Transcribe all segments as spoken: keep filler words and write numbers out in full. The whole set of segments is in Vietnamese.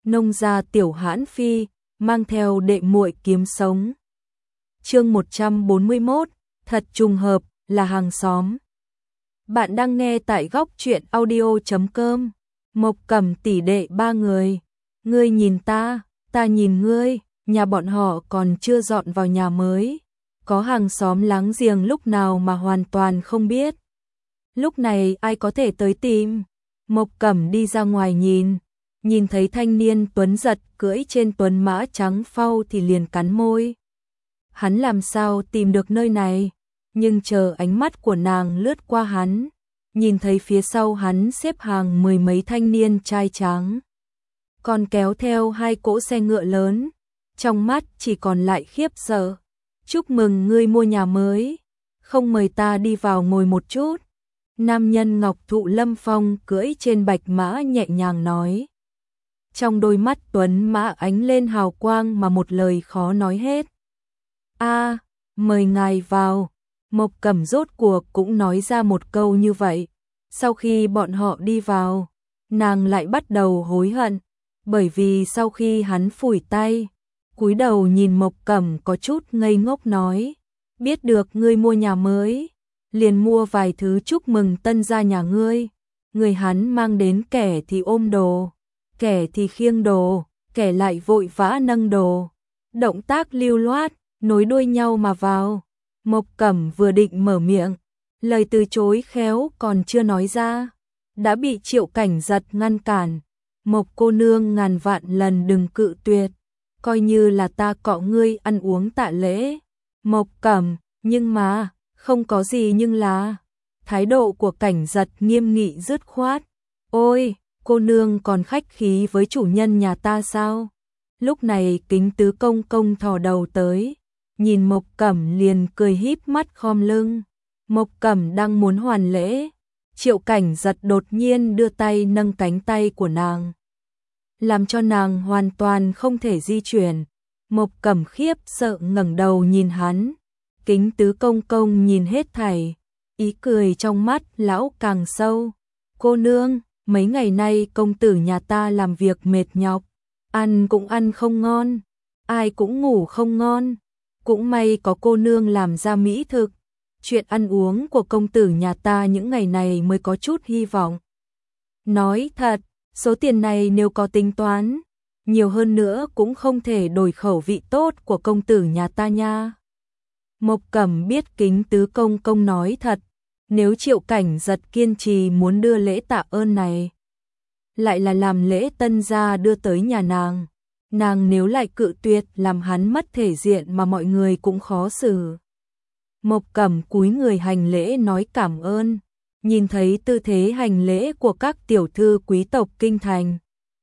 nông gia tiểu hãn phi, mang theo đệ muội kiếm sống. Chương một trăm bốn mươi mốt, thật trùng hợp, là hàng xóm. Bạn đang nghe tại góc truyện audio chấm com. Mộc Cẩm tỷ đệ ba người, ngươi nhìn ta, ta nhìn ngươi, nhà bọn họ còn chưa dọn vào nhà mới, có hàng xóm láng giềng lúc nào mà hoàn toàn không biết. Lúc này ai có thể tới tìm? Mộc Cẩm đi ra ngoài nhìn, nhìn thấy thanh niên tuấn giật cưỡi trên tuấn mã trắng phau thì liền cắn môi. Hắn làm sao tìm được nơi này? Nhưng chờ ánh mắt của nàng lướt qua hắn, nhìn thấy phía sau hắn xếp hàng mười mấy thanh niên trai tráng, còn kéo theo hai cỗ xe ngựa lớn, trong mắt chỉ còn lại khiếp sợ. Chúc mừng ngươi mua nhà mới, không mời ta đi vào ngồi một chút? Nam nhân ngọc thụ lâm phong cưỡi trên bạch mã nhẹ nhàng nói. Trong đôi mắt tuấn mã ánh lên hào quang mà một lời khó nói hết. A, mời ngài vào. Mộc Cẩm rốt cuộc cũng nói ra một câu như vậy. Sau khi bọn họ đi vào, nàng lại bắt đầu hối hận, bởi vì sau khi hắn phủi tay, cúi đầu nhìn Mộc Cẩm có chút ngây ngốc nói, biết được ngươi mua nhà mới, liền mua vài thứ chúc mừng tân gia nhà ngươi. Người hắn mang đến kẻ thì ôm đồ, kẻ thì khiêng đồ, kẻ lại vội vã nâng đồ, động tác lưu loát, nối đuôi nhau mà vào. Mộc Cẩm vừa định mở miệng, lời từ chối khéo còn chưa nói ra, đã bị Triệu Cảnh Giật ngăn cản. Mộc cô nương ngàn vạn lần đừng cự tuyệt, coi như là ta cọ ngươi ăn uống tạ lễ. Mộc Cẩm, nhưng mà, không có gì nhưng là. Thái độ của Cảnh Giật nghiêm nghị dứt khoát. Ôi, cô nương còn khách khí với chủ nhân nhà ta sao? Lúc này Kính Tứ công công thò đầu tới, nhìn Mộc Cẩm liền cười híp mắt khom lưng. Mộc Cẩm đang muốn hoàn lễ, Triệu Cảnh Giật đột nhiên đưa tay nâng cánh tay của nàng, làm cho nàng hoàn toàn không thể di chuyển. Mộc Cẩm khiếp sợ ngẩng đầu nhìn hắn. Kính Tứ công công nhìn hết thảy, ý cười trong mắt lão càng sâu. Cô nương, mấy ngày nay công tử nhà ta làm việc mệt nhọc, ăn cũng ăn không ngon, ai cũng ngủ không ngon, cũng may có cô nương làm ra mỹ thực, chuyện ăn uống của công tử nhà ta những ngày này mới có chút hy vọng. Nói thật, số tiền này nếu có tính toán, nhiều hơn nữa cũng không thể đổi khẩu vị tốt của công tử nhà ta nha. Mộc Cẩm biết Kính Tứ công công nói thật, nếu Triệu Cảnh Giật kiên trì muốn đưa lễ tạ ơn này, lại là làm lễ tân gia đưa tới nhà nàng, nàng nếu lại cự tuyệt làm hắn mất thể diện mà mọi người cũng khó xử. Mộc Cẩm cúi người hành lễ nói cảm ơn, nhìn thấy tư thế hành lễ của các tiểu thư quý tộc kinh thành,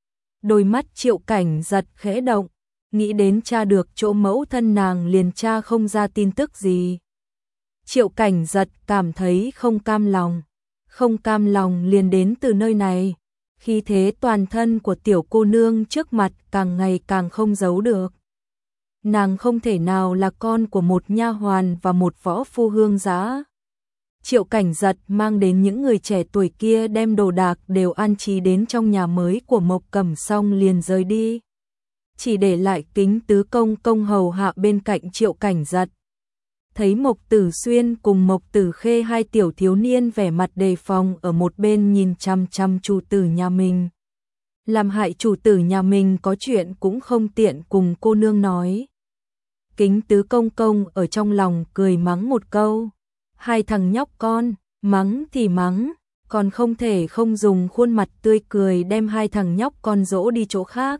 đôi mắt Triệu Cảnh Giật khẽ động, nghĩ đến tra được chỗ mẫu thân nàng liền tra không ra tin tức gì. Triệu Cảnh Giật cảm thấy không cam lòng, không cam lòng liền đến từ nơi này, khi thế toàn thân của tiểu cô nương trước mặt càng ngày càng không giấu được. Nàng không thể nào là con của một nha hoàn và một võ phu hương giá. Triệu Cảnh Giật mang đến những người trẻ tuổi kia đem đồ đạc đều an trí đến trong nhà mới của Mộc Cẩm xong liền rời đi, chỉ để lại Kính Tứ công công hầu hạ bên cạnh Triệu Cảnh Giật. Thấy Mộc Tử Xuyên cùng Mộc Tử Khê hai tiểu thiếu niên vẻ mặt đề phòng ở một bên nhìn chăm chăm chủ tử nhà mình, làm hại chủ tử nhà mình có chuyện cũng không tiện cùng cô nương nói. Kính Tứ công công ở trong lòng cười mắng một câu, hai thằng nhóc con, mắng thì mắng, còn không thể không dùng khuôn mặt tươi cười đem hai thằng nhóc con dỗ đi chỗ khác.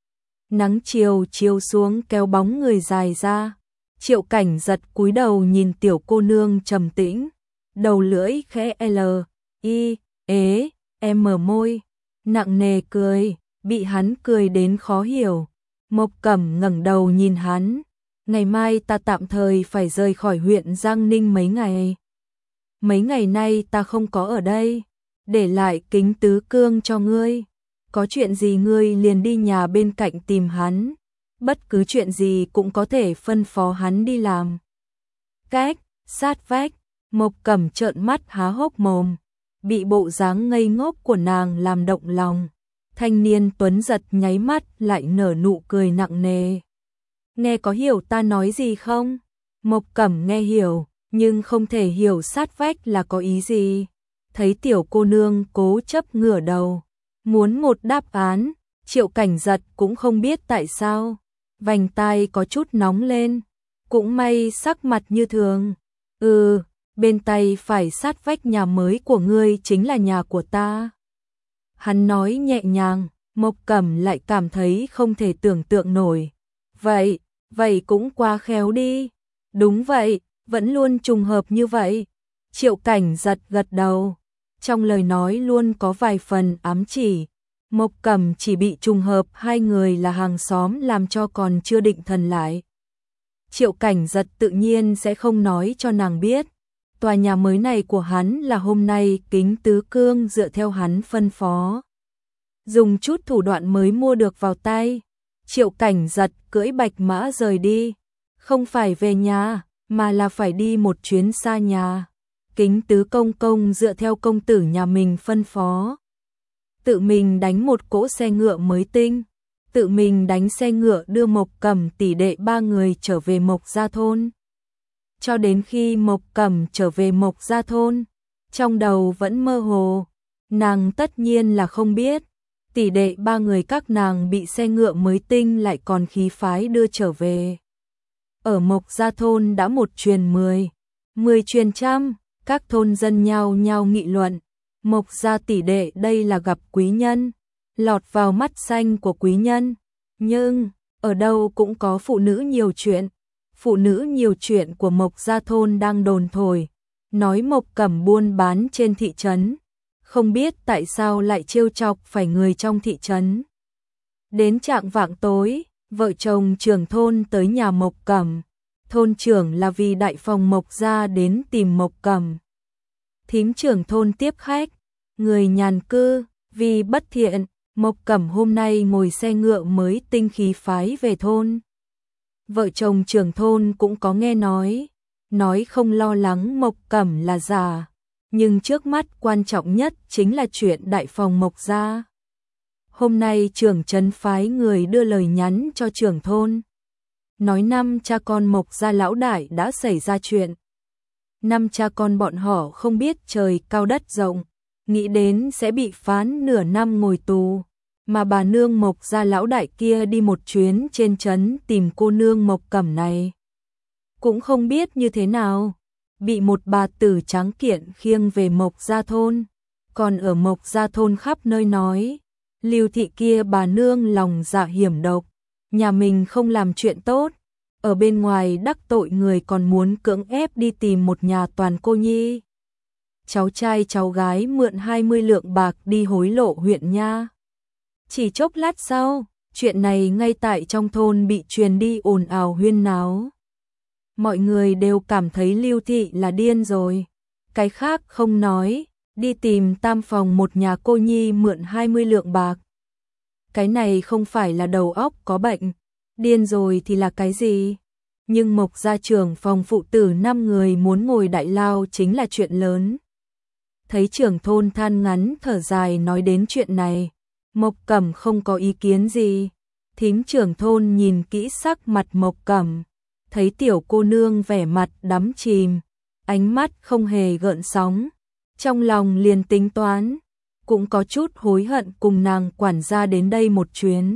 Nắng chiều chiều xuống kéo bóng người dài ra, Triệu Cảnh Giật cúi đầu nhìn tiểu cô nương trầm tĩnh, đầu lưỡi khẽ L, I, ế, em mở môi, nặng nề cười, bị hắn cười đến khó hiểu. Mộc Cẩm ngẩng đầu nhìn hắn, ngày mai ta tạm thời phải rời khỏi huyện Giang Ninh mấy ngày. Mấy ngày nay ta không có ở đây, để lại Kính Tứ cương cho ngươi. Có chuyện gì ngươi liền đi nhà bên cạnh tìm hắn, bất cứ chuyện gì cũng có thể phân phó hắn đi làm. Cách, sát vách, Mộc Cẩm trợn mắt há hốc mồm, bị bộ dáng ngây ngốc của nàng làm động lòng. Thanh niên tuấn giật nháy mắt lại nở nụ cười nặng nề. Nghe có hiểu ta nói gì không? Mộc Cẩm nghe hiểu, nhưng không thể hiểu sát vách là có ý gì. Thấy tiểu cô nương cố chấp ngửa đầu, muốn một đáp án, Triệu Cảnh Giật cũng không biết tại sao. Vành tai có chút nóng lên, cũng may sắc mặt như thường. Ừ, bên tay phải sát vách nhà mới của ngươi chính là nhà của ta. Hắn nói nhẹ nhàng, Mộc Cẩm lại cảm thấy không thể tưởng tượng nổi. Vậy, vậy cũng quá khéo đi. Đúng vậy, vẫn luôn trùng hợp như vậy. Triệu Cảnh Giật gật đầu. Trong lời nói luôn có vài phần ám chỉ. Mộc Cẩm chỉ bị trùng hợp hai người là hàng xóm làm cho còn chưa định thần lại. Triệu Cảnh Giật tự nhiên sẽ không nói cho nàng biết. Tòa nhà mới này của hắn là hôm nay Kính Tứ Cương dựa theo hắn phân phó. Dùng chút thủ đoạn mới mua được vào tay. Triệu Cảnh Giật cưỡi bạch mã rời đi. Không phải về nhà, mà là phải đi một chuyến xa nhà. Kính Tứ công công dựa theo công tử nhà mình phân phó. Tự mình đánh một cỗ xe ngựa mới tinh. Tự mình đánh xe ngựa đưa Mộc Cẩm tỷ đệ ba người trở về Mộc Gia Thôn. Cho đến khi Mộc Cẩm trở về Mộc Gia Thôn, trong đầu vẫn mơ hồ. Nàng tất nhiên là không biết. Tỷ đệ ba người các nàng bị xe ngựa mới tinh lại còn khí phái đưa trở về. Ở Mộc Gia Thôn đã một truyền mười, mười truyền trăm, các thôn dân nhao nhao nghị luận. Mộc Gia tỷ đệ đây là gặp quý nhân, lọt vào mắt xanh của quý nhân. Nhưng, ở đâu cũng có phụ nữ nhiều chuyện. Phụ nữ nhiều chuyện của Mộc Gia Thôn đang đồn thổi, nói Mộc Cẩm buôn bán trên thị trấn. Không biết tại sao lại trêu chọc phải người trong thị trấn. Đến chạng vạng tối, vợ chồng trưởng thôn tới nhà Mộc Cẩm. Thôn trưởng là vì đại phòng Mộc Gia đến tìm Mộc Cẩm. Thím trưởng thôn tiếp khách, người nhàn cư, vì bất thiện, Mộc Cẩm hôm nay ngồi xe ngựa mới tinh khí phái về thôn. Vợ chồng trưởng thôn cũng có nghe nói, nói không lo lắng Mộc Cẩm là giả, nhưng trước mắt quan trọng nhất chính là chuyện đại phòng Mộc Gia. Hôm nay trưởng trấn phái người đưa lời nhắn cho trưởng thôn, nói năm cha con Mộc Gia lão đại đã xảy ra chuyện. Năm cha con bọn họ không biết trời cao đất rộng, nghĩ đến sẽ bị phán nửa năm ngồi tù, mà bà nương Mộc Gia lão đại kia đi một chuyến trên trấn tìm cô nương Mộc Cẩm này. Cũng không biết như thế nào, bị một bà tử tráng kiện khiêng về Mộc Gia Thôn, còn ở Mộc Gia Thôn khắp nơi nói, Lưu thị kia bà nương lòng dạ hiểm độc, nhà mình không làm chuyện tốt, ở bên ngoài đắc tội người còn muốn cưỡng ép đi tìm một nhà toàn cô nhi. Cháu trai cháu gái mượn hai mươi lượng bạc đi hối lộ huyện nha. Chỉ chốc lát sau, chuyện này ngay tại trong thôn bị truyền đi ồn ào huyên náo. Mọi người đều cảm thấy Lưu thị là điên rồi. Cái khác không nói, đi tìm tam phòng một nhà cô nhi mượn hai mươi lượng bạc. Cái này không phải là đầu óc có bệnh, điên rồi thì là cái gì? Nhưng Mộc Gia trưởng phòng phụ tử năm người muốn ngồi đại lao chính là chuyện lớn. Thấy trưởng thôn than ngắn thở dài nói đến chuyện này, Mộc Cẩm không có ý kiến gì. Thím trưởng thôn nhìn kỹ sắc mặt Mộc Cẩm, thấy tiểu cô nương vẻ mặt đắm chìm, ánh mắt không hề gợn sóng, trong lòng liền tính toán, cũng có chút hối hận cùng nàng quản gia đến đây một chuyến.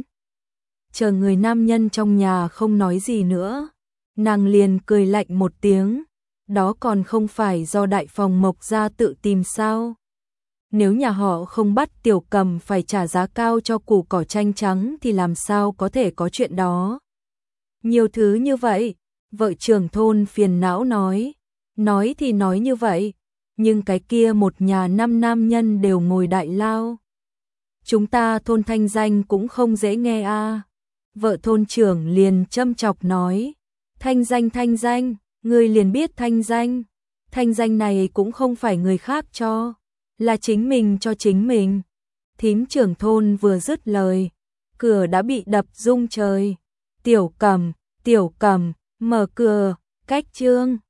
Chờ người nam nhân trong nhà không nói gì nữa, nàng liền cười lạnh một tiếng, đó còn không phải do đại phòng Mộc Gia tự tìm sao? Nếu nhà họ không bắt Tiểu Cầm phải trả giá cao cho củ cỏ chanh trắng thì làm sao có thể có chuyện đó? Nhiều thứ như vậy, vợ trưởng thôn phiền não nói, nói thì nói như vậy, nhưng cái kia một nhà năm nam nhân đều ngồi đại lao. Chúng ta thôn thanh danh cũng không dễ nghe a. À. Vợ thôn trưởng liền châm chọc nói, thanh danh thanh danh, ngươi liền biết thanh danh, thanh danh này cũng không phải người khác cho, là chính mình cho chính mình. Thím trưởng thôn vừa dứt lời, cửa đã bị đập rung trời. Tiểu Cầm, Tiểu Cầm, mở cửa, cách trương.